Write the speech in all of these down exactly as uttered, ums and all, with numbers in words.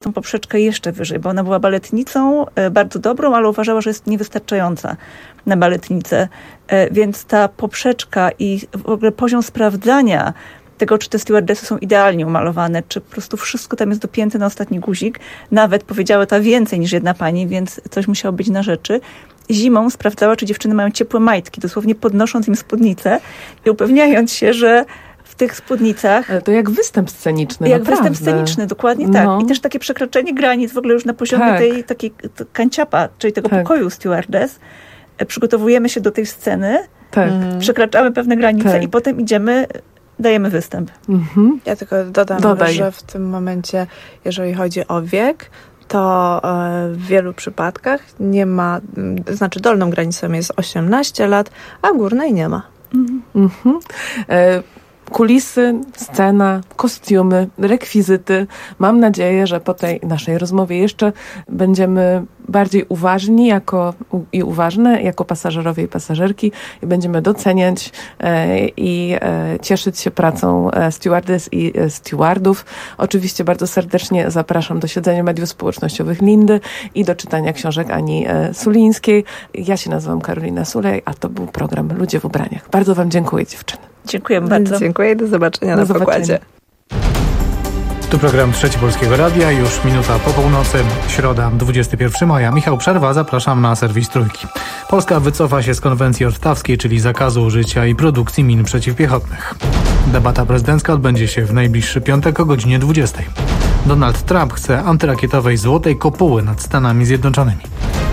tą poprzeczkę jeszcze wyżej, bo ona była baletnicą bardzo dobrą, ale uważała, że jest niewystarczająca na baletnicę. Więc ta poprzeczka i w ogóle poziom sprawdzania tego, czy te stewardessy są idealnie umalowane, czy po prostu wszystko tam jest dopięte na ostatni guzik. Nawet powiedziała ta więcej niż jedna pani, więc coś musiało być na rzeczy. Zimą sprawdzała, czy dziewczyny mają ciepłe majtki, dosłownie podnosząc im spódnicę i upewniając się, że w tych spódnicach... Ale to jak występ sceniczny, Jak naprawdę. występ sceniczny, dokładnie tak. No. I też takie przekraczanie granic w ogóle już na poziomie tak. tej takiej kanciapa, czyli tego tak. pokoju stewardess. Przygotowujemy się do tej sceny, tak. przekraczamy pewne granice tak. i potem idziemy... dajemy występ. Mhm. Ja tylko dodam, Dodaj. że w tym momencie, jeżeli chodzi o wiek, to w wielu przypadkach nie ma, znaczy dolną granicą jest osiemnaście lat, a górnej nie ma. Mhm. Mhm. E- Kulisy, scena, kostiumy, rekwizyty. Mam nadzieję, że po tej naszej rozmowie jeszcze będziemy bardziej uważni jako, i uważne jako pasażerowie i pasażerki i będziemy doceniać e, i e, cieszyć się pracą e, stewardess i e, stewardów. Oczywiście bardzo serdecznie zapraszam do śledzenia mediów społecznościowych Lindy i do czytania książek Ani e, Sulińskiej. Ja się nazywam Karolina Sulej, a to był program Ludzie w ubraniach. Bardzo wam dziękuję, dziewczyny. Dziękuję bardzo. Dziękuję i do zobaczenia do na zobaczenia. pokładzie. Tu program Trzeci Polskiego Radia, już minuta po północy, środa dwudziestego pierwszego maja. Michał Przerwa, zapraszam na serwis Trójki. Polska wycofa się z konwencji ottawskiej, czyli zakazu użycia i produkcji min przeciwpiechotnych. Debata prezydencka odbędzie się w najbliższy piątek o godzinie dwudziestej. Donald Trump chce antyrakietowej złotej kopuły nad Stanami Zjednoczonymi.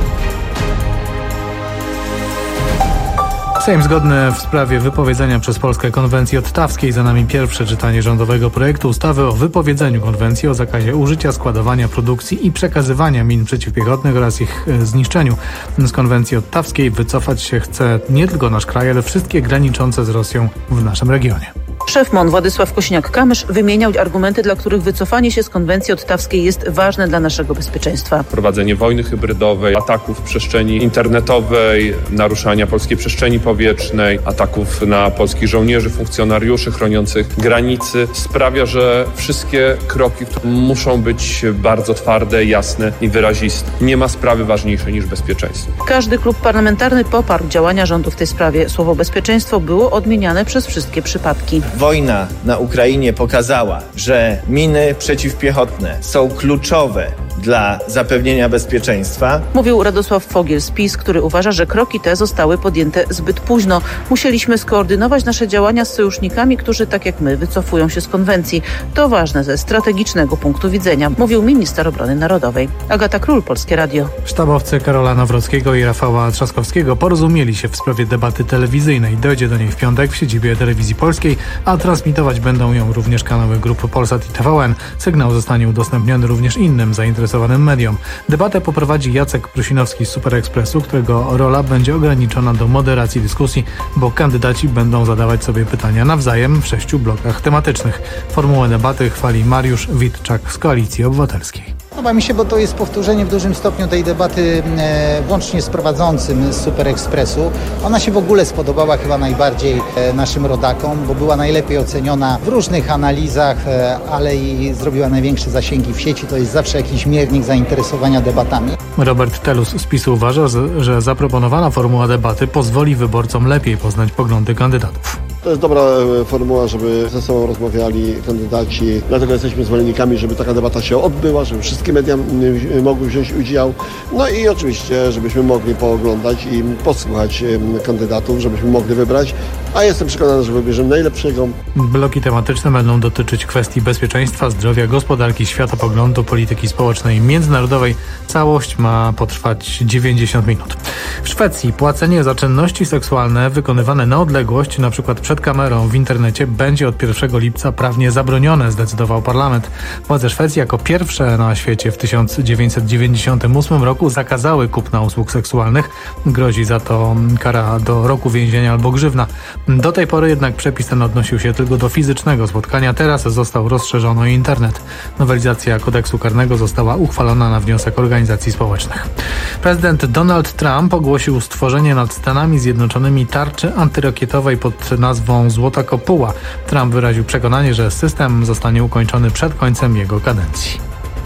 Sejm zgodny w sprawie wypowiedzenia przez Polskę konwencji ottawskiej. Za nami pierwsze czytanie rządowego projektu ustawy o wypowiedzeniu konwencji o zakazie użycia, składowania, produkcji i przekazywania min przeciwpiechotnych oraz ich zniszczeniu. Z konwencji ottawskiej wycofać się chce nie tylko nasz kraj, ale wszystkie graniczące z Rosją w naszym regionie. Szef M O N Władysław Kosiniak-Kamysz wymieniał argumenty, dla których wycofanie się z konwencji ottawskiej jest ważne dla naszego bezpieczeństwa. Prowadzenie wojny hybrydowej, ataków w przestrzeni internetowej, naruszania polskiej przestrzeni powietrznej, ataków na polskich żołnierzy, funkcjonariuszy chroniących granicy sprawia, że wszystkie kroki muszą być bardzo twarde, jasne i wyraziste. Nie ma sprawy ważniejszej niż bezpieczeństwo. Każdy klub parlamentarny poparł działania rządu w tej sprawie. Słowo bezpieczeństwo było odmieniane przez wszystkie przypadki. Wojna na Ukrainie pokazała, że miny przeciwpiechotne są kluczowe dla zapewnienia bezpieczeństwa. Mówił Radosław Fogiel z PiS, który uważa, że kroki te zostały podjęte zbyt późno. Musieliśmy skoordynować nasze działania z sojusznikami, którzy tak jak my wycofują się z konwencji. To ważne ze strategicznego punktu widzenia, mówił minister obrony narodowej. Agata Król, Polskie Radio. Sztabowcy Karola Nawrockiego i Rafała Trzaskowskiego porozumieli się w sprawie debaty telewizyjnej. Dojdzie do niej w piątek w siedzibie Telewizji Polskiej, a transmitować będą ją również kanały grupy Polsat i T V N. Sygnał zostanie udostępniony również innym zainteresowanym mediom. Debatę poprowadzi Jacek Prusinowski z Super Expressu, którego rola będzie ograniczona do moderacji dyskusji, bo kandydaci będą zadawać sobie pytania nawzajem w sześciu blokach tematycznych. Formułę debaty chwali Mariusz Witczak z Koalicji Obywatelskiej. Podoba mi się, bo to jest powtórzenie w dużym stopniu tej debaty e, włącznie z prowadzącym z Super Expressu. Ona się w ogóle spodobała chyba najbardziej e, naszym rodakom, bo była najlepiej oceniona w różnych analizach, e, ale i zrobiła największe zasięgi w sieci. To jest zawsze jakiś miernik zainteresowania debatami. Robert Telus z PiSu uważa, że zaproponowana formuła debaty pozwoli wyborcom lepiej poznać poglądy kandydatów. To jest dobra formuła, żeby ze sobą rozmawiali kandydaci. Dlatego jesteśmy zwolennikami, żeby taka debata się odbyła, żeby wszystkie media mogły wziąć udział. No i oczywiście, żebyśmy mogli pooglądać i posłuchać kandydatów, żebyśmy mogli wybrać. A jestem przekonany, że wybierzemy najlepszego. Bloki tematyczne będą dotyczyć kwestii bezpieczeństwa, zdrowia, gospodarki, światopoglądu, polityki społecznej i międzynarodowej. Całość ma potrwać dziewięćdziesiąt minut. W Szwecji płacenie za czynności seksualne wykonywane na odległość, na przykład przed kamerą w internecie, będzie od pierwszego lipca prawnie zabronione, zdecydował parlament. Władze Szwecji jako pierwsze na świecie w tysiąc dziewięćset dziewięćdziesiątym ósmym roku zakazały kupna usług seksualnych. Grozi za to kara do roku więzienia albo grzywna. Do tej pory jednak przepis ten odnosił się tylko do fizycznego spotkania. Teraz został rozszerzony o internet. Nowelizacja kodeksu karnego została uchwalona na wniosek organizacji społecznych. Prezydent Donald Trump ogłosił stworzenie nad Stanami Zjednoczonymi tarczy antyrakietowej pod nazwą Złota Kopuła. Trump wyraził przekonanie, że system zostanie ukończony przed końcem jego kadencji.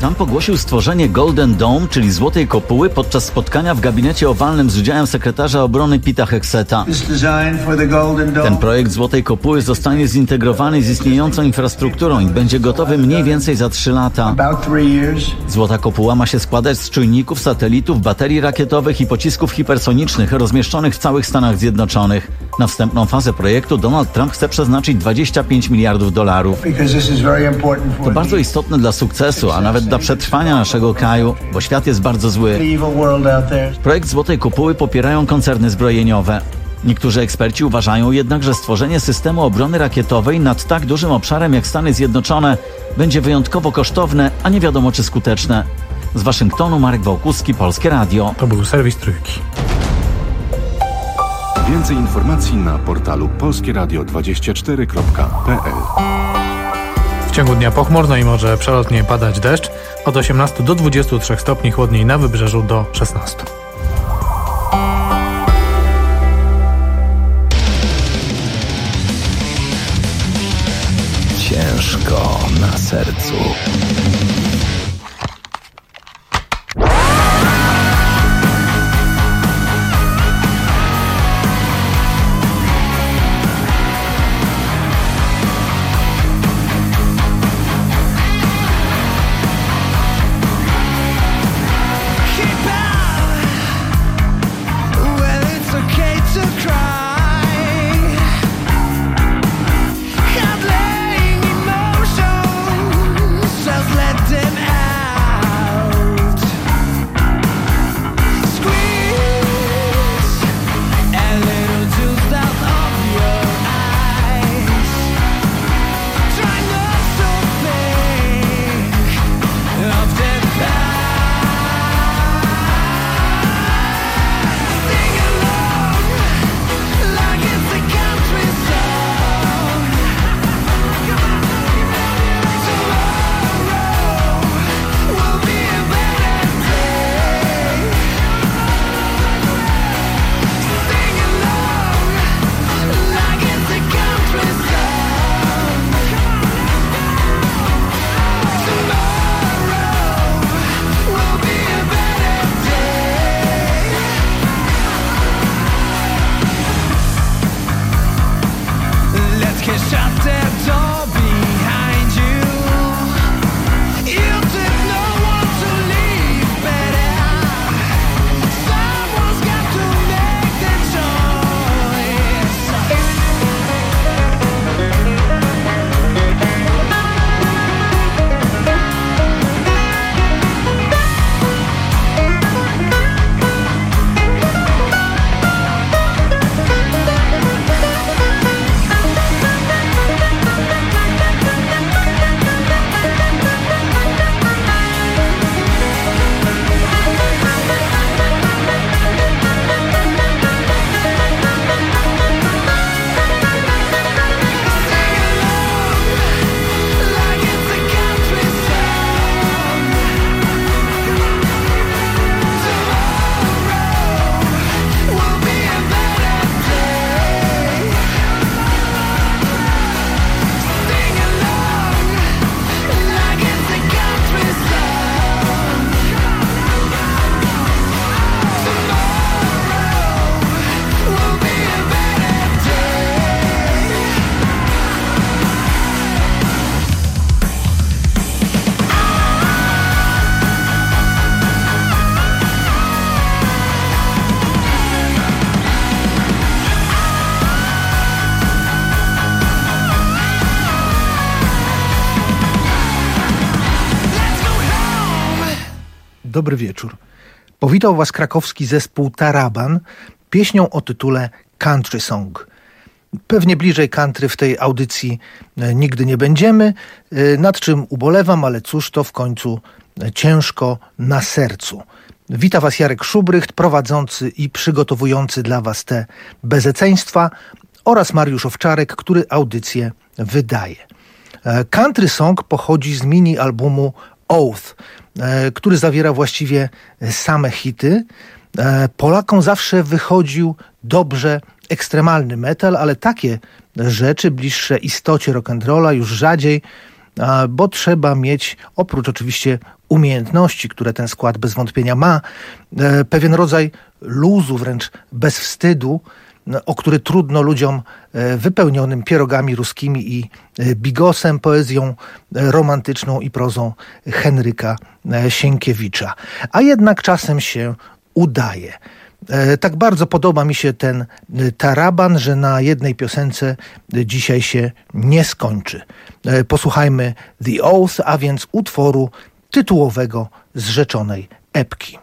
Trump ogłosił stworzenie Golden Dome, czyli Złotej Kopuły, podczas spotkania w gabinecie owalnym z udziałem sekretarza obrony Pita Hegseta. Ten projekt Złotej Kopuły zostanie zintegrowany z istniejącą infrastrukturą i będzie gotowy mniej więcej za trzy lata. Złota Kopuła ma się składać z czujników, satelitów, baterii rakietowych i pocisków hipersonicznych rozmieszczonych w całych Stanach Zjednoczonych. Na wstępną fazę projektu Donald Trump chce przeznaczyć dwadzieścia pięć miliardów dolarów. To bardzo istotne dla sukcesu, a nawet dla przetrwania naszego kraju, bo świat jest bardzo zły. Projekt Złotej Kopuły popierają koncerny zbrojeniowe. Niektórzy eksperci uważają jednak, że stworzenie systemu obrony rakietowej nad tak dużym obszarem jak Stany Zjednoczone będzie wyjątkowo kosztowne, a nie wiadomo czy skuteczne. Z Waszyngtonu Marek Wałkuski, Polskie Radio. To był serwis Trójki. Więcej informacji na portalu polskieradio dwadzieścia cztery kropka p l. W ciągu dnia pochmurno i może przelotnie padać deszcz. Od osiemnastu do dwudziestu trzech stopni, chłodniej na wybrzeżu do szesnastu. Ciężko na sercu. Dobry wieczór. Powitał Was krakowski zespół Taraban pieśnią o tytule Country Song. Pewnie bliżej country w tej audycji nigdy nie będziemy, nad czym ubolewam, ale cóż, to w końcu ciężko na sercu. Wita Was Jarek Szubrycht, prowadzący i przygotowujący dla Was te bezeceństwa, oraz Mariusz Owczarek, który audycję wydaje. Country Song pochodzi z mini-albumu Oath, który zawiera właściwie same hity. Polakom zawsze wychodził dobrze ekstremalny metal, ale takie rzeczy bliższe istocie rock'n'rolla już rzadziej, bo trzeba mieć, oprócz oczywiście umiejętności, które ten skład bez wątpienia ma, pewien rodzaj luzu, wręcz bezwstydu, o który trudno ludziom wypełnionym pierogami ruskimi i bigosem, poezją romantyczną i prozą Henryka Sienkiewicza. A jednak czasem się udaje. Tak bardzo podoba mi się ten taraban, że na jednej piosence dzisiaj się nie skończy. Posłuchajmy The Oath, a więc utworu tytułowego z rzeczonej epki.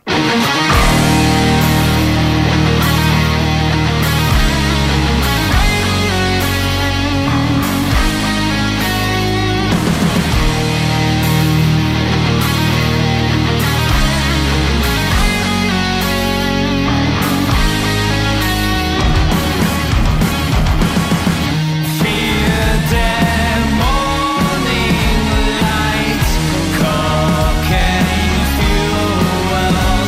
Well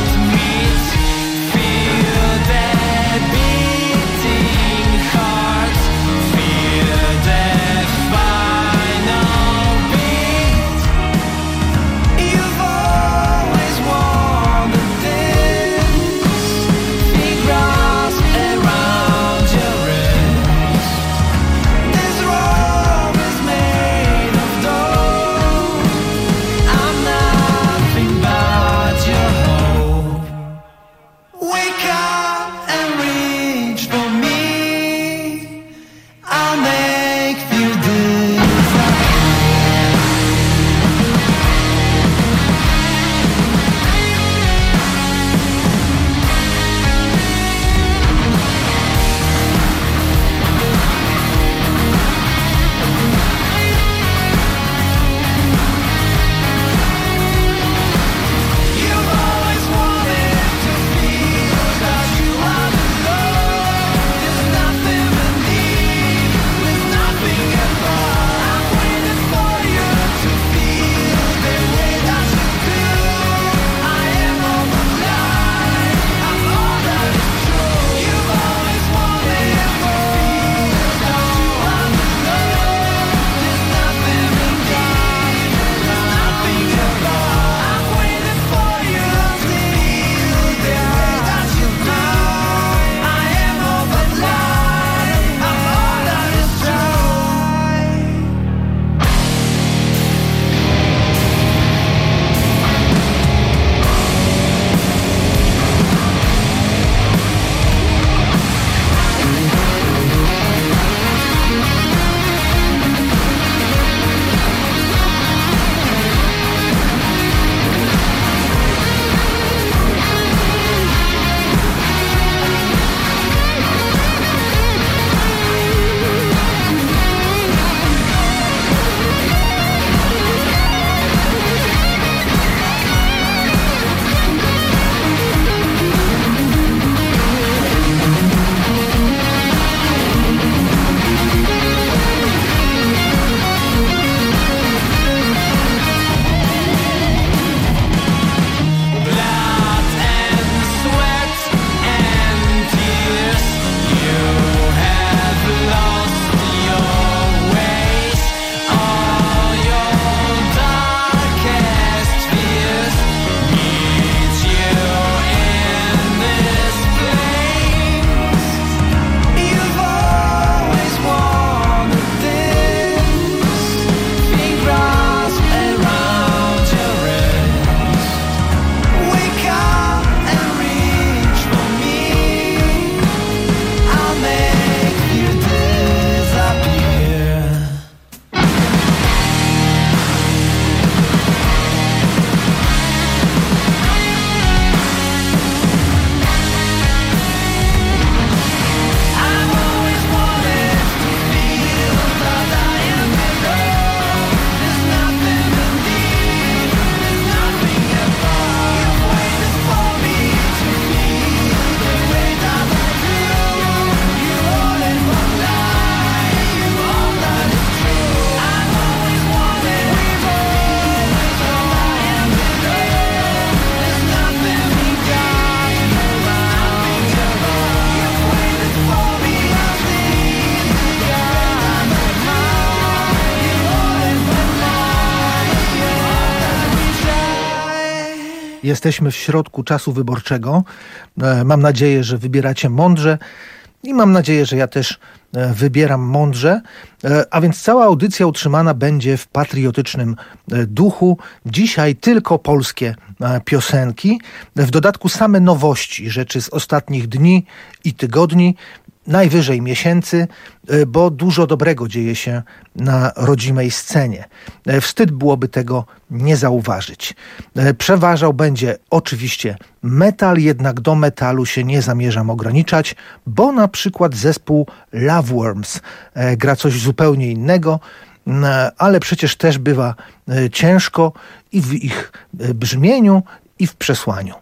Jesteśmy w środku czasu wyborczego. Mam nadzieję, że wybieracie mądrze i mam nadzieję, że ja też wybieram mądrze. A więc cała audycja utrzymana będzie w patriotycznym duchu. Dzisiaj tylko polskie piosenki. W dodatku same nowości, rzeczy z ostatnich dni i tygodni. Najwyżej miesięcy, bo dużo dobrego dzieje się na rodzimej scenie. Wstyd byłoby tego nie zauważyć. Przeważał będzie oczywiście metal, jednak do metalu się nie zamierzam ograniczać, bo na przykład zespół Loveworms gra coś zupełnie innego, ale przecież też bywa ciężko i w ich brzmieniu, i w przesłaniu.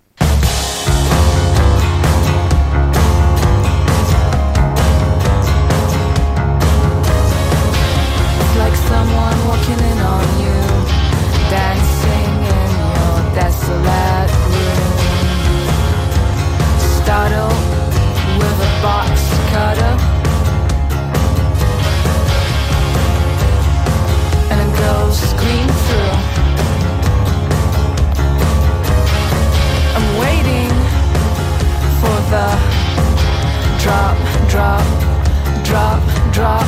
Someone walking in on you, dancing in your desolate room. Startle with a box cutter, and a girl scream through. I'm waiting for the drop, drop, drop, drop.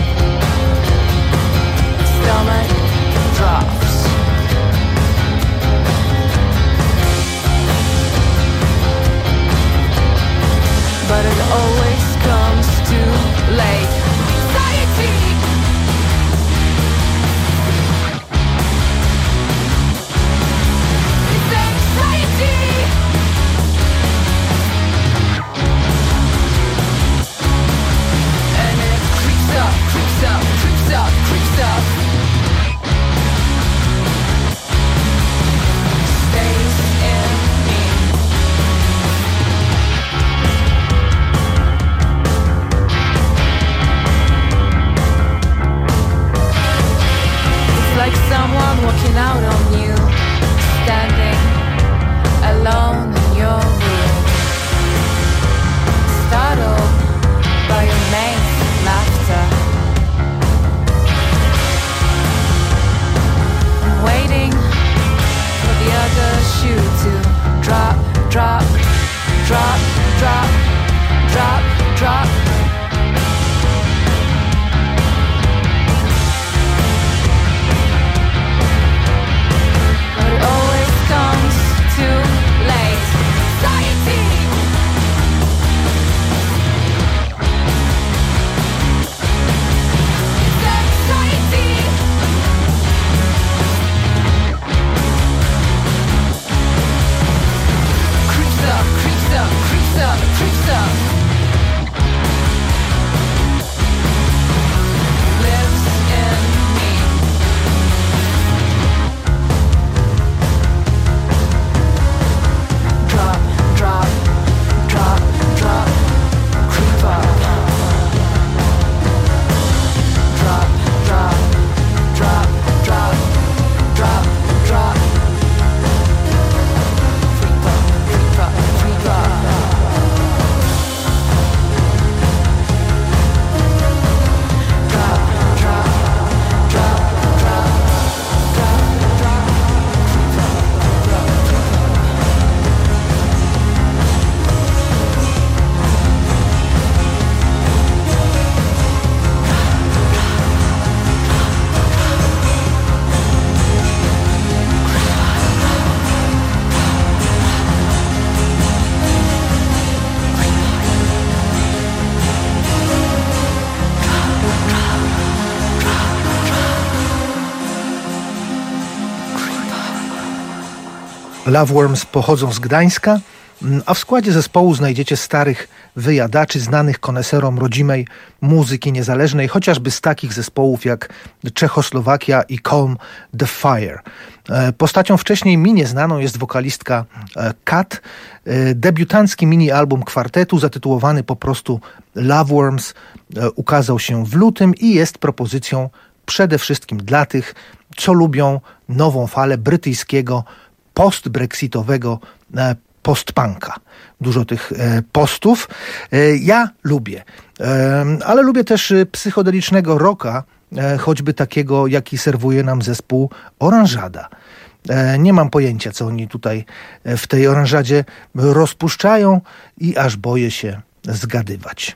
Stomach drops. But it always comes too late. Anxiety. It's anxiety. And it creeps up, creeps up, creeps up, creeps up. Like someone walking out on you, standing alone in your room, startled by your mate's laughter. I'm waiting for the other shoe to drop, drop, drop, drop, drop, drop. It always comes too late. Anxiety. It's anxiety. Creeps up, creeps up, creeps up, creeps up. Lives in me. Drop, drop, drop, drop, creep up. Drop, drop, drop, drop, drop, drop. Creep up, creep up, creep up. Drop, drop, drop, drop, drop, drop. Loveworms pochodzą z Gdańska, a w składzie zespołu znajdziecie starych wyjadaczy, znanych koneserom rodzimej muzyki niezależnej, chociażby z takich zespołów jak Czechoslowakia i Calm the Fire. Postacią wcześniej mi nieznaną jest wokalistka Kat. Debiutancki mini-album kwartetu zatytułowany po prostu Loveworms ukazał się w lutym i jest propozycją przede wszystkim dla tych, co lubią nową falę brytyjskiego post-brexitowego post-punka. Dużo tych postów. Ja lubię. Ale lubię też psychodelicznego rocka, choćby takiego, jaki serwuje nam zespół Oranżada. Nie mam pojęcia, co oni tutaj w tej oranżadzie rozpuszczają i aż boję się zgadywać.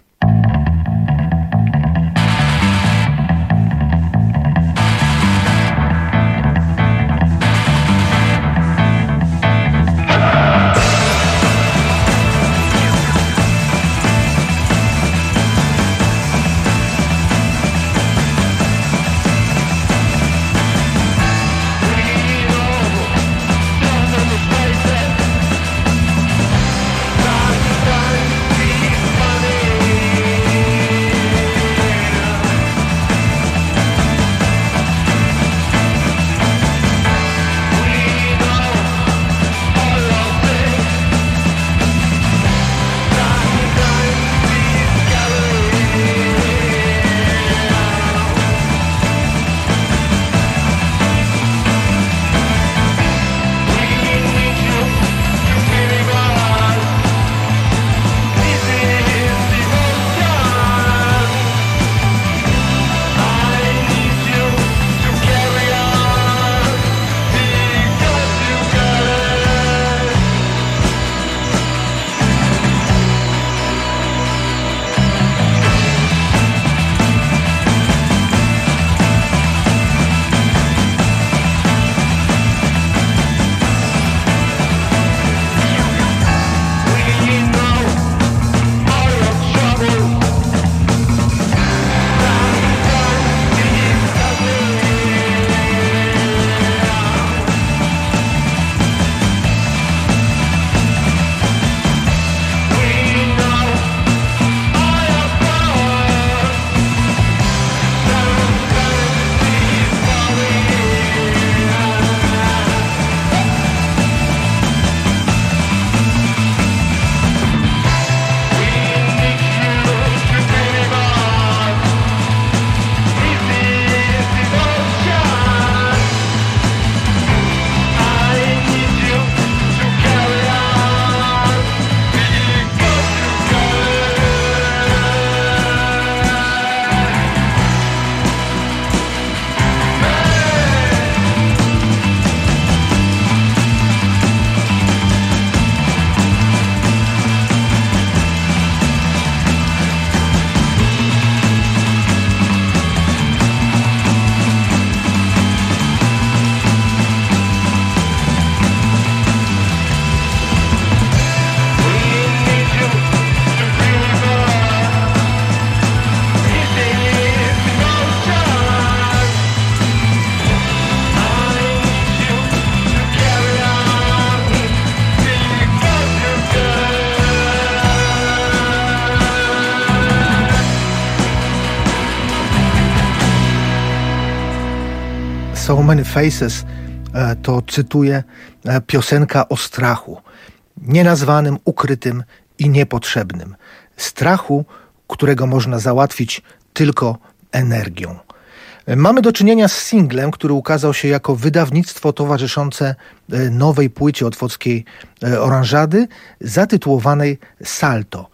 So Many Faces to, cytuję, piosenka o strachu. Nienazwanym, ukrytym i niepotrzebnym. Strachu, którego można załatwić tylko energią. Mamy do czynienia z singlem, który ukazał się jako wydawnictwo towarzyszące nowej płycie otwockiej Oranżady, zatytułowanej Salto.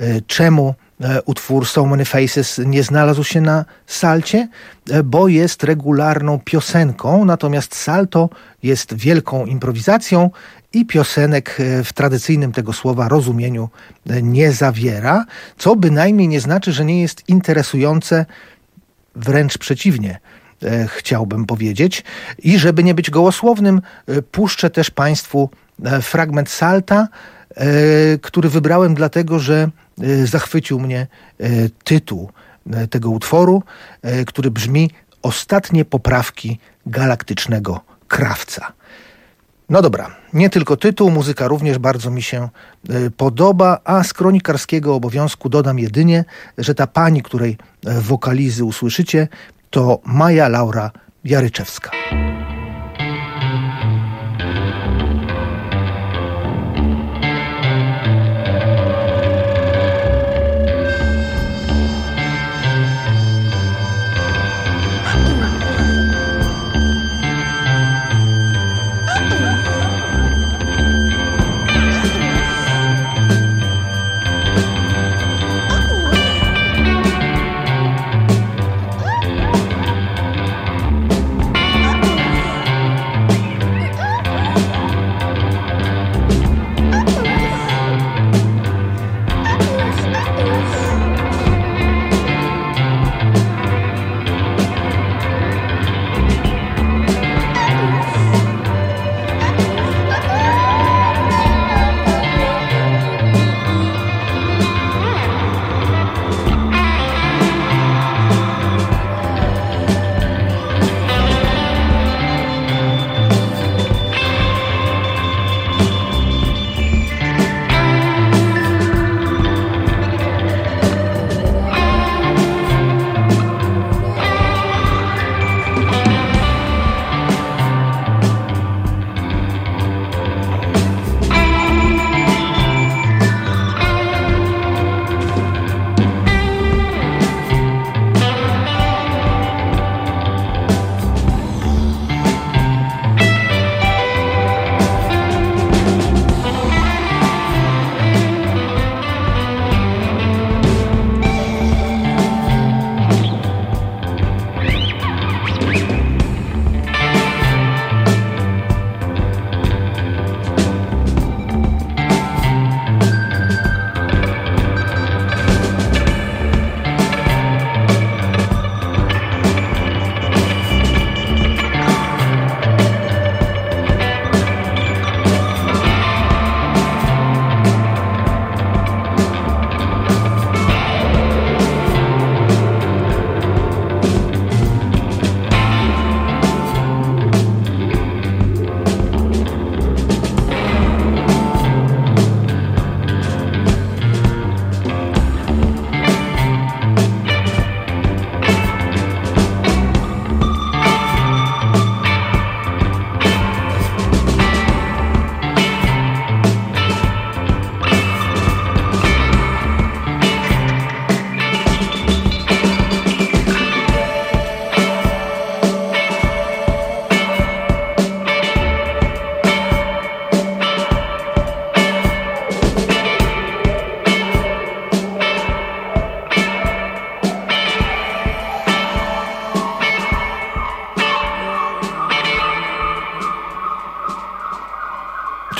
Czemu utwór So Many Faces nie znalazł się na salcie? Bo jest regularną piosenką, natomiast salto jest wielką improwizacją i piosenek w tradycyjnym tego słowa rozumieniu nie zawiera, co bynajmniej nie znaczy, że nie jest interesujące, wręcz przeciwnie, chciałbym powiedzieć. I żeby nie być gołosłownym, puszczę też Państwu fragment salta, który wybrałem dlatego, że zachwycił mnie tytuł tego utworu, który brzmi Ostatnie poprawki galaktycznego krawca. No dobra, nie tylko tytuł, muzyka również bardzo mi się podoba, a z kronikarskiego obowiązku dodam jedynie, że ta pani, której wokalizy usłyszycie, to Maja Laura Jaryczewska.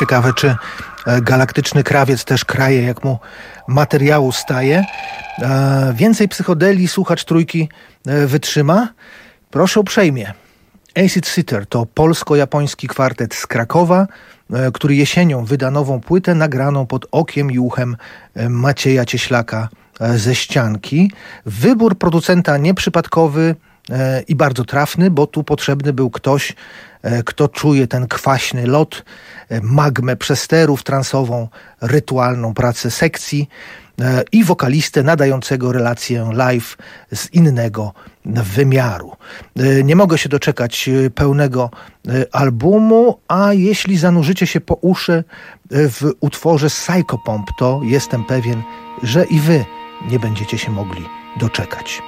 Ciekawe, czy Galaktyczny Krawiec też kraje, jak mu materiału staje. Więcej psychodelii słuchacz Trójki wytrzyma? Proszę uprzejmie. Acid Sitter to polsko-japoński kwartet z Krakowa, który jesienią wyda nową płytę nagraną pod okiem i uchem Macieja Cieślaka ze Ścianki. Wybór producenta nieprzypadkowy i bardzo trafny, bo tu potrzebny był ktoś, kto czuje ten kwaśny lot, magmę przesterów, transową, rytualną pracę sekcji i wokalistę nadającego relację live z innego wymiaru. Nie mogę się doczekać pełnego albumu, a jeśli zanurzycie się po uszy w utworze Psychopomp, to jestem pewien, że i wy nie będziecie się mogli doczekać.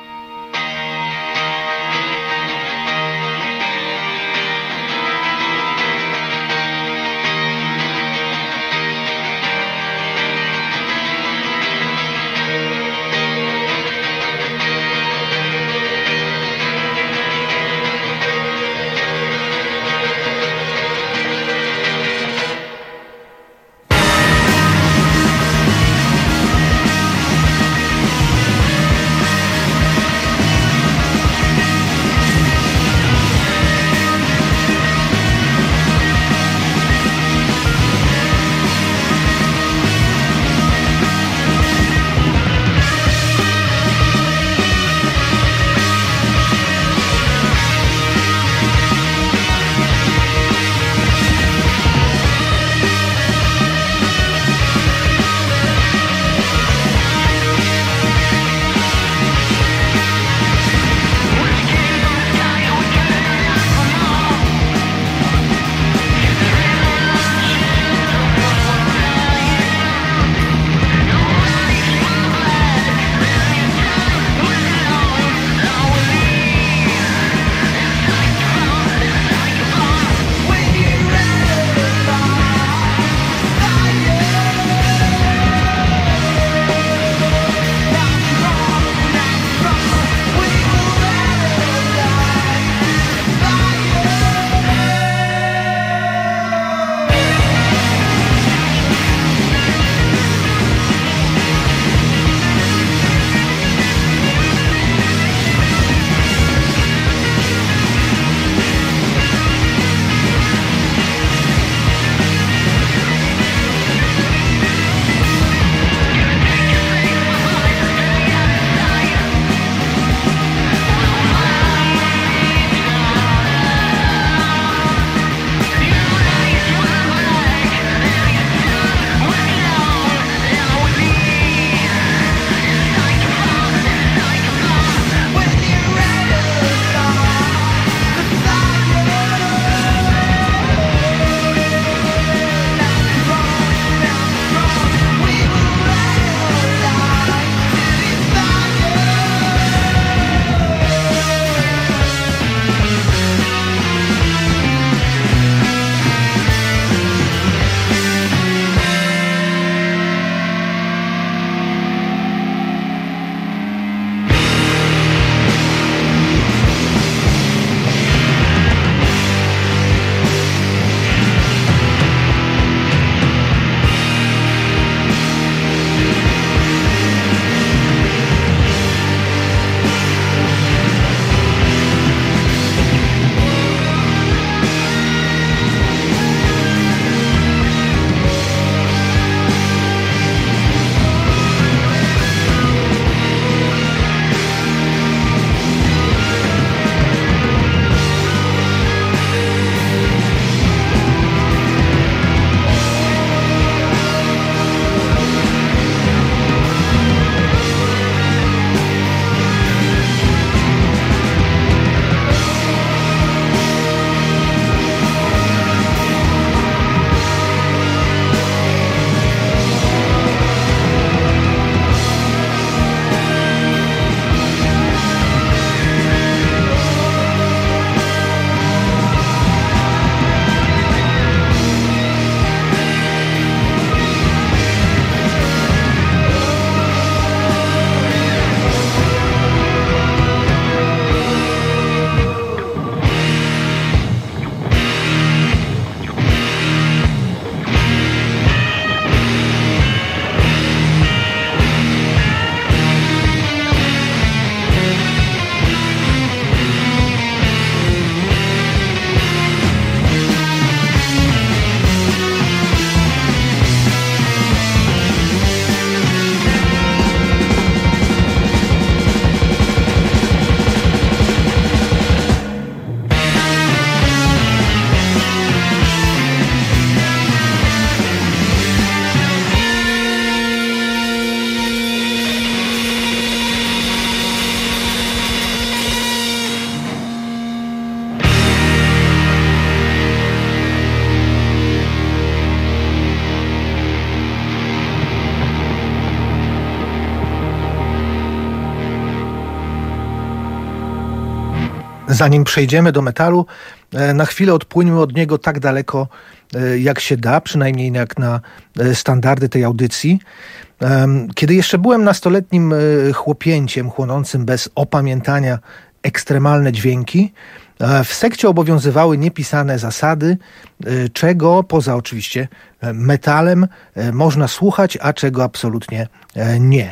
zanim przejdziemy do metalu, na chwilę odpłyńmy od niego tak daleko, jak się da, przynajmniej jak na standardy tej audycji. Kiedy jeszcze byłem nastoletnim chłopięciem chłonącym bez opamiętania ekstremalne dźwięki, w sekcie obowiązywały niepisane zasady, czego poza oczywiście metalem można słuchać, a czego absolutnie nie.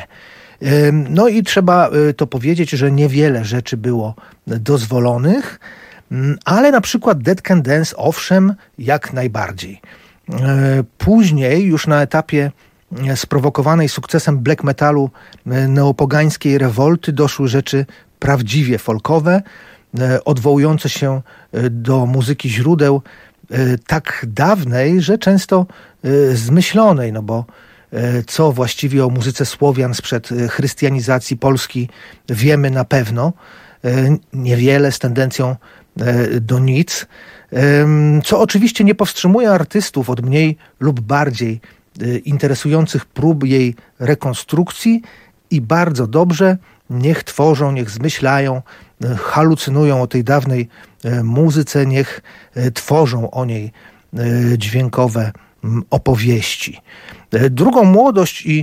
No i trzeba to powiedzieć, że niewiele rzeczy było dozwolonych, ale na przykład Dead Can Dance owszem, jak najbardziej. Później już na etapie sprowokowanej sukcesem black metalu neopogańskiej rewolty doszły rzeczy prawdziwie folkowe, odwołujące się do muzyki źródeł tak dawnej, że często zmyślonej, no bo co właściwie o muzyce Słowian sprzed chrystianizacji Polski wiemy na pewno, niewiele, z tendencją do nic, co oczywiście nie powstrzymuje artystów od mniej lub bardziej interesujących prób jej rekonstrukcji i bardzo dobrze, niech tworzą, niech zmyślają, halucynują o tej dawnej muzyce, niech tworzą o niej dźwiękowe opowieści. Drugą młodość i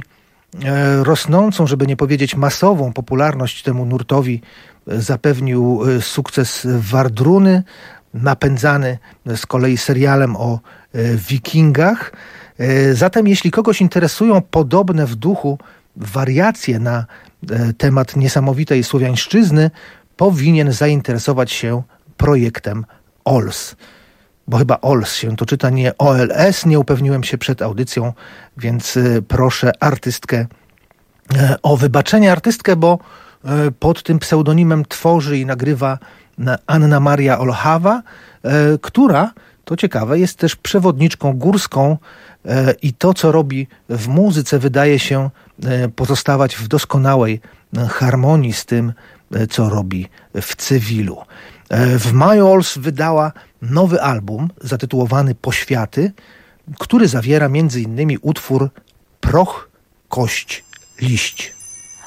rosnącą, żeby nie powiedzieć masową popularność temu nurtowi zapewnił sukces Wardruny, napędzany z kolei serialem o wikingach. Zatem jeśli kogoś interesują podobne w duchu wariacje na temat niesamowitej słowiańszczyzny, powinien zainteresować się projektem O L S. Bo chyba O L S się to czyta, nie O L S, nie upewniłem się przed audycją, więc proszę artystkę o wybaczenie. Artystkę, bo pod tym pseudonimem tworzy i nagrywa Anna Maria Olchawa, która, to ciekawe, jest też przewodniczką górską i to, co robi w muzyce, wydaje się pozostawać w doskonałej harmonii z tym, co robi w cywilu. W maju O L S wydała nowy album zatytułowany Poświaty, który zawiera między innymi utwór Proch, kość, liść.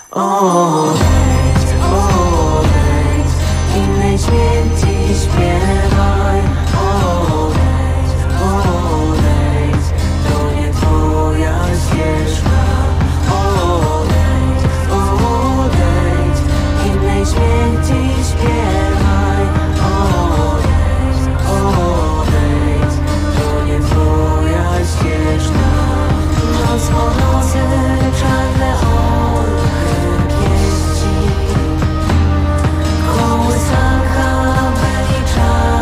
Odejdź, odejdź i najświęciej śpiewaj. Odejdź, odejdź, to nie twoja ścieżka. Odejdź, odejdź i najświęciej śpiewaj. Odejdź, odejdź, to nie twoja ścieżka. Noc po nocy czarne kołysanka wylicza.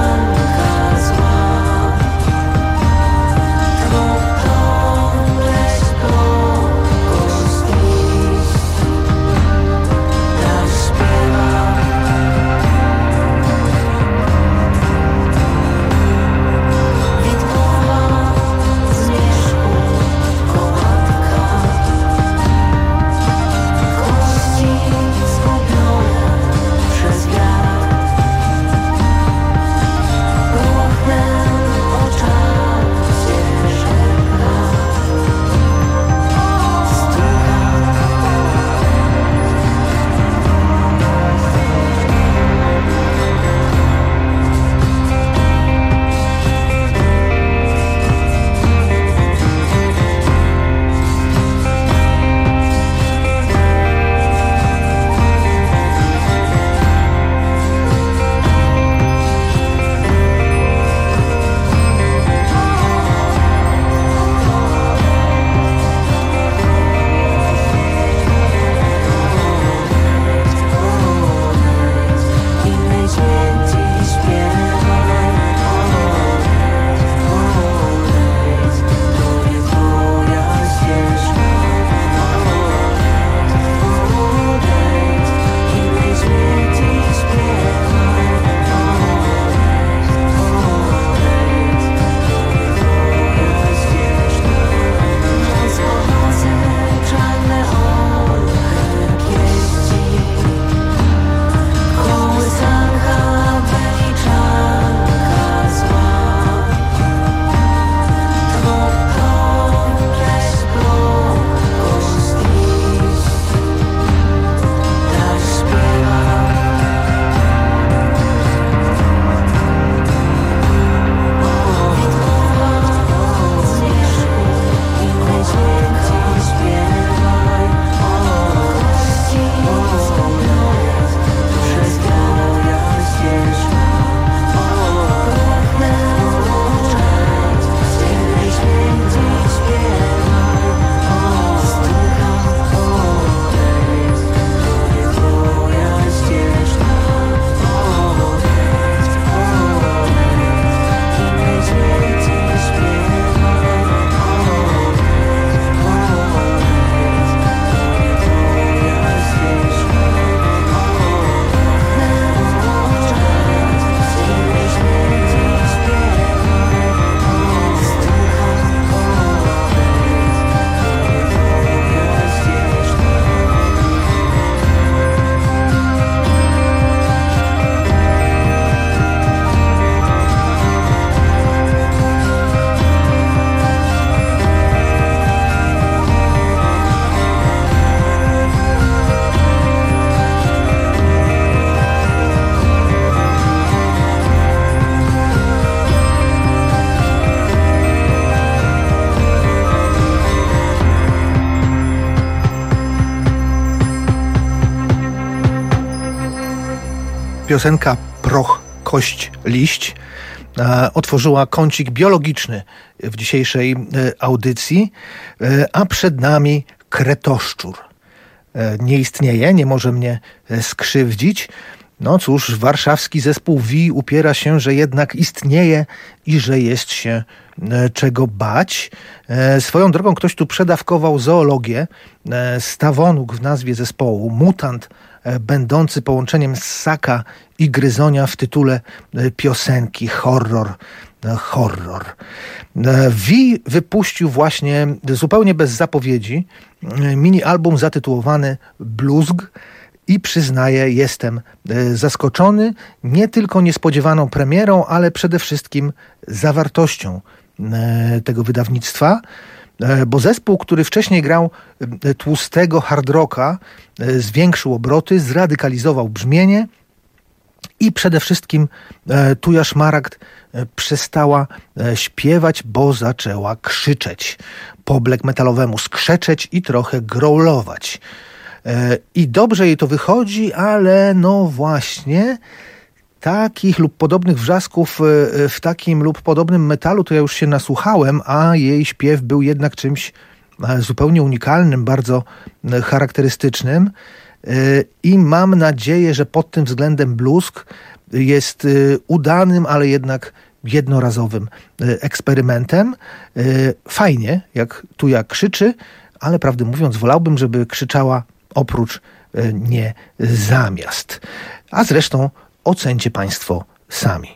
Piosenka Proch, kość, liść otworzyła kącik biologiczny w dzisiejszej audycji, a przed nami kretoszczur. Nie istnieje, nie może mnie skrzywdzić. No cóż, warszawski zespół W I upiera się, że jednak istnieje i że jest się czego bać. Swoją drogą ktoś tu przedawkował zoologię. Stawonuk w nazwie zespołu, mutant będący połączeniem ssaka i gryzonia w tytule piosenki. Horror, horror. W I wypuścił właśnie zupełnie bez zapowiedzi mini album zatytułowany Bluzg i przyznaję, jestem zaskoczony nie tylko niespodziewaną premierą, ale przede wszystkim zawartością tego wydawnictwa, bo zespół, który wcześniej grał tłustego hard rocka, zwiększył obroty, zradykalizował brzmienie i przede wszystkim Tuja Szmaragd przestała śpiewać, bo zaczęła krzyczeć. Po black metalowemu skrzeczeć i trochę growlować. I dobrze jej to wychodzi, ale no właśnie takich lub podobnych wrzasków w takim lub podobnym metalu to ja już się nasłuchałem, a jej śpiew był jednak czymś zupełnie unikalnym, bardzo charakterystycznym i mam nadzieję, że pod tym względem Bluzg jest udanym, ale jednak jednorazowym eksperymentem. Fajnie, jak Tuja krzyczy, ale prawdę mówiąc wolałbym, żeby krzyczała oprócz, nie zamiast. A zresztą ocencie Państwo sami.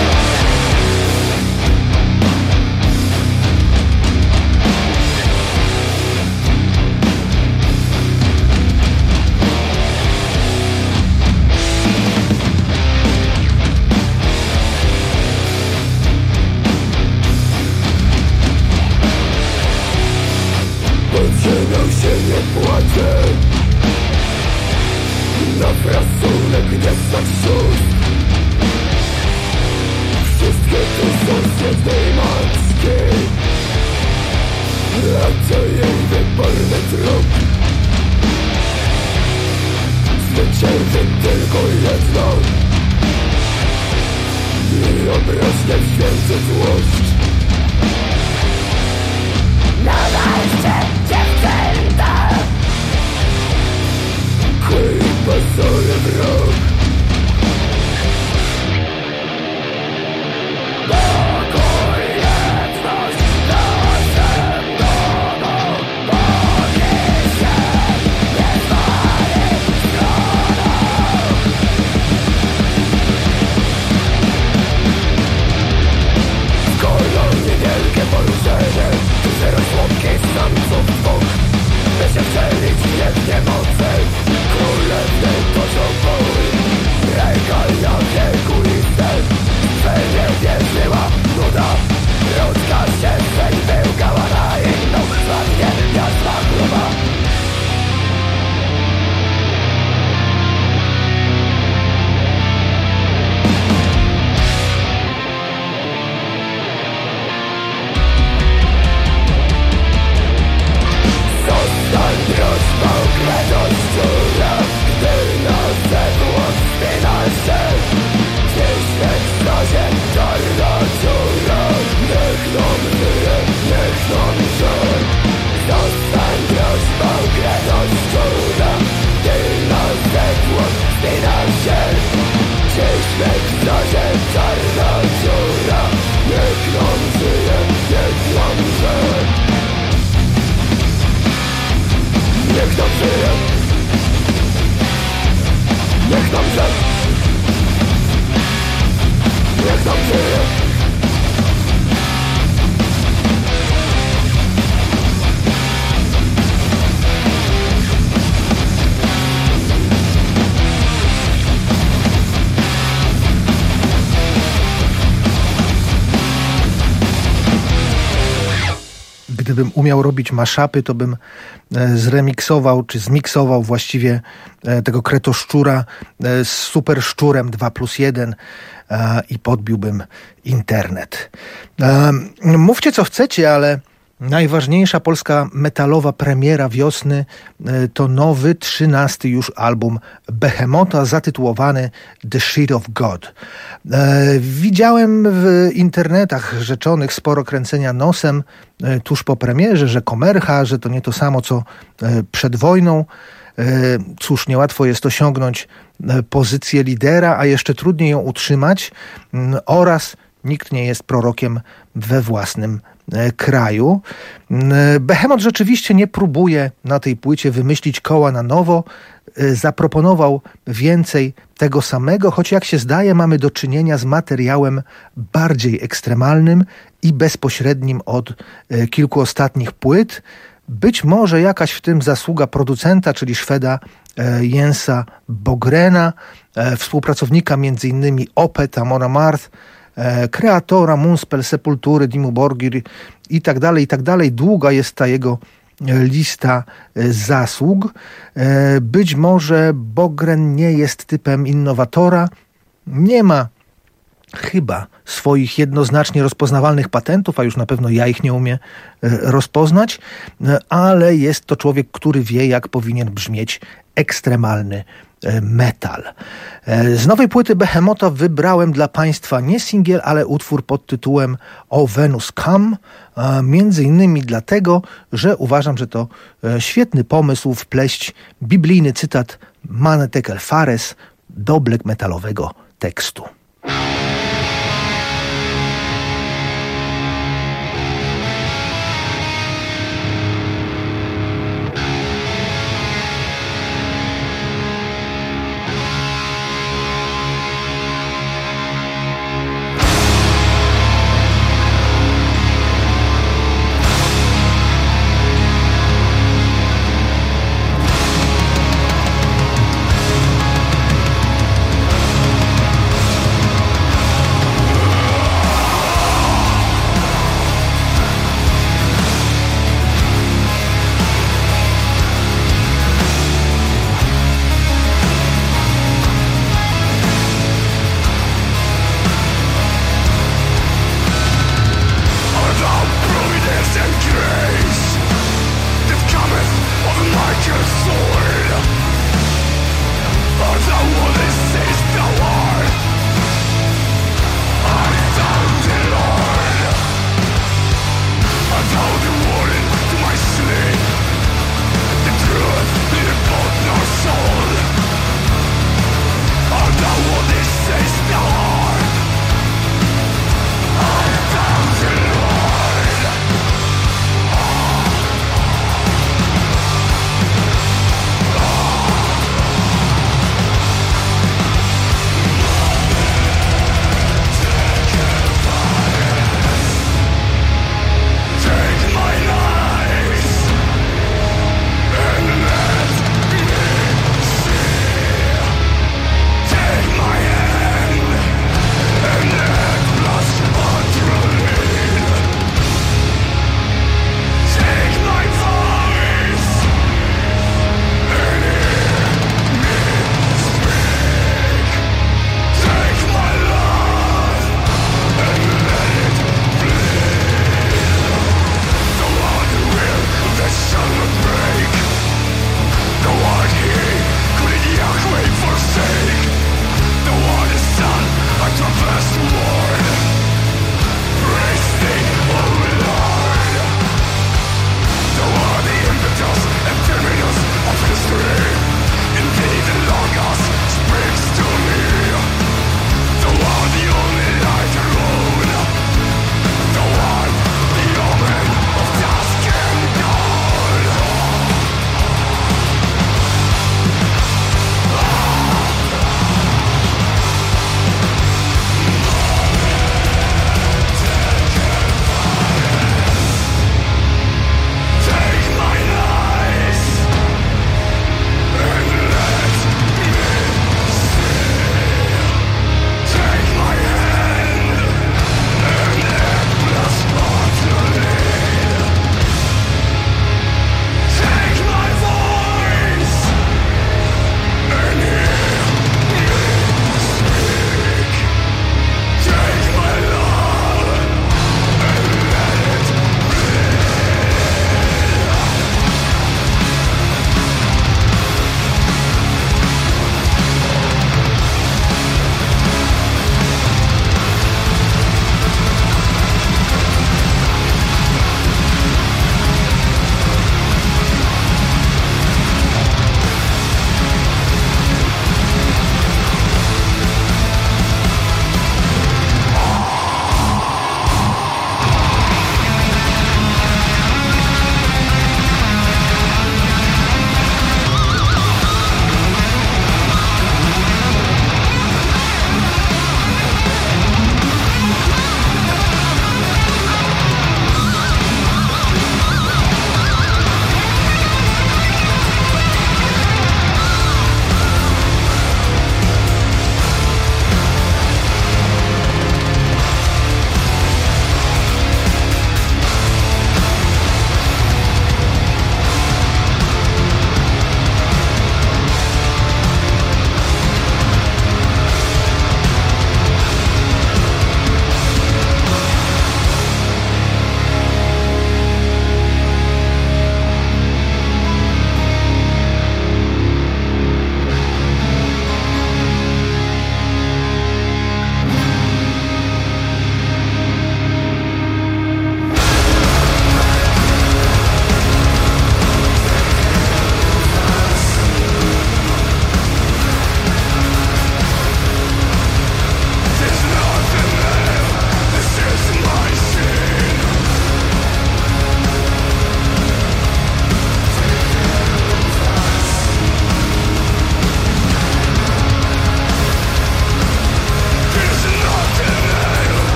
Pod się nie płacze, na frasunek nie stać szóst. Wszystkie tu są z jednej matki, a co jej wyborny trup. Zwycięży tylko jedno i obrośnie w święty złość. Nadajcie dziewczęta, kły pozory wróg. Pokojeczność następnego poniesie niezwanych stronach. W kolonii wielkie poruszenie, zero słodkich samców dwóch, by się wcielić w jednie moce. Królewny toczą bój, regalia wiekuiste, że nie wierzyła nuda. Ludzka ścieżeń wyłgała na inną, słabnie jasna chluba. Zostań prośbą kredoszczura, gdy na zewnątrz spina się. Gdzieś w stazie czarna dziura, niech nam żyje, niech nam żyje. Zostań prośbą kredoszczura, gdy na zewnątrz spina się. Gdzieś w stazie czarna dziura, niech nam żyje, niech nam żyje. Niech nam żyje, niech nam żyje, niech nam żyje. Gdybym umiał robić maszapy, to bym zremiksował, czy zmiksował właściwie tego kretoszczura z super szczurem dwa plus jeden i podbiłbym internet. Mówcie co chcecie, ale Najważniejsza polska metalowa premiera wiosny to nowy, trzynasty już album Behemota zatytułowany The Shit of God. Widziałem w internetach rzeczonych sporo kręcenia nosem tuż po premierze, że komercha, że to nie to samo co przed wojną. Cóż, niełatwo jest osiągnąć pozycję lidera, a jeszcze trudniej ją utrzymać oraz nikt nie jest prorokiem we własnym kraju. Behemoth rzeczywiście nie próbuje na tej płycie wymyślić koła na nowo. Zaproponował więcej tego samego, choć jak się zdaje, mamy do czynienia z materiałem bardziej ekstremalnym i bezpośrednim od kilku ostatnich płyt. Być może jakaś w tym zasługa producenta, czyli Szweda Jensa Bogrena, współpracownika między innymi Opeth, Amon Amarth, kreatora Moonspell, Sepultury, Dimmu Borgir i tak dalej, i tak dalej. Długa jest ta jego lista zasług. Być może Bogren nie jest typem innowatora, nie ma chyba swoich jednoznacznie rozpoznawalnych patentów, a już na pewno ja ich nie umiem rozpoznać, ale jest to człowiek, który wie, jak powinien brzmieć ekstremalny metal. Z nowej płyty Behemota wybrałem dla Państwa nie singiel, ale utwór pod tytułem O Venus Come, między innymi dlatego, że uważam, że to świetny pomysł wpleść biblijny cytat Mane Tekel Fares do black metalowego tekstu.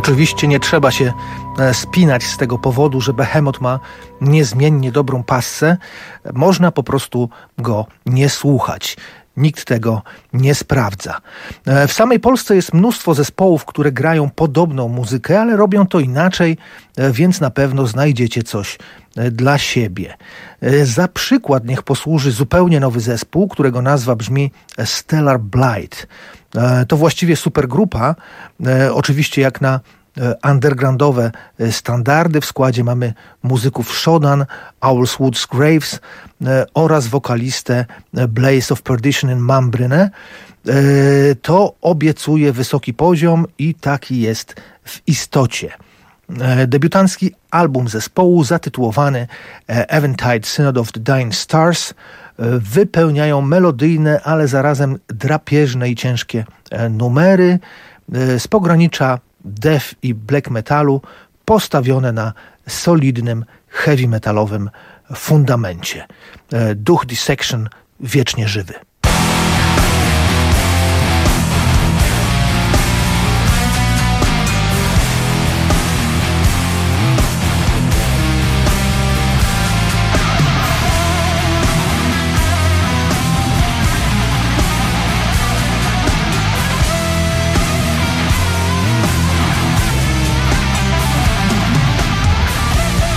Oczywiście nie trzeba się spinać z tego powodu, że Behemoth ma niezmiennie dobrą passę. Można po prostu go nie słuchać. Nikt tego nie sprawdza. W samej Polsce jest mnóstwo zespołów, które grają podobną muzykę, ale robią to inaczej, więc na pewno znajdziecie coś dla siebie. Za przykład niech posłuży zupełnie nowy zespół, którego nazwa brzmi Stellar Blight. To właściwie supergrupa, oczywiście jak na undergroundowe standardy. W składzie mamy muzyków Shodan, Owlswood's Graves oraz wokalistę Blaze of Perdition in Mambrynę. To obiecuje wysoki poziom i taki jest w istocie. Debiutancki album zespołu zatytułowany Eventide Synod of the Dying Stars wypełniają melodyjne, ale zarazem drapieżne i ciężkie numery z pogranicza death i black metalu, postawione na solidnym heavy metalowym fundamencie. Duch Dissection wiecznie żywy.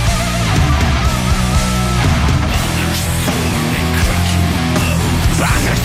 Back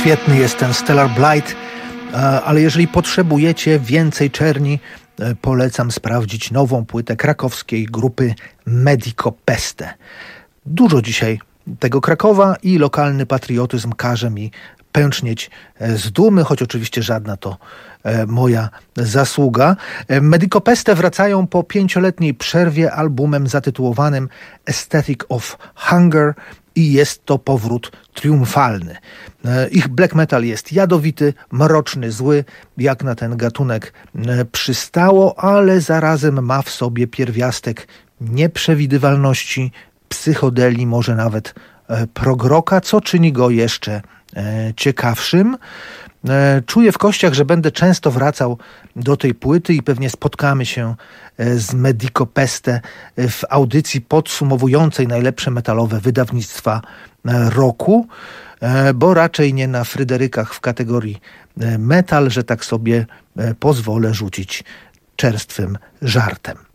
Świetny jest ten Stellar Blight, ale jeżeli potrzebujecie więcej czerni, polecam sprawdzić nową płytę krakowskiej grupy Medico Peste. Dużo dzisiaj tego Krakowa i lokalny patriotyzm każe mi pęcznieć z dumy, choć oczywiście żadna to moja zasługa. Medico Peste wracają po pięcioletniej przerwie albumem zatytułowanym Aesthetic of Hunger i jest to powrót triumfalny. Ich black metal jest jadowity, mroczny, zły, jak na ten gatunek przystało, ale zarazem ma w sobie pierwiastek nieprzewidywalności, psychodelii, może nawet progroka, co czyni go jeszcze ciekawszym. Czuję w kościach, że będę często wracał do tej płyty i pewnie spotkamy się z Medico Peste w audycji podsumowującej najlepsze metalowe wydawnictwa roku, bo raczej nie na Fryderykach w kategorii metal, że tak sobie pozwolę rzucić czerstwym żartem.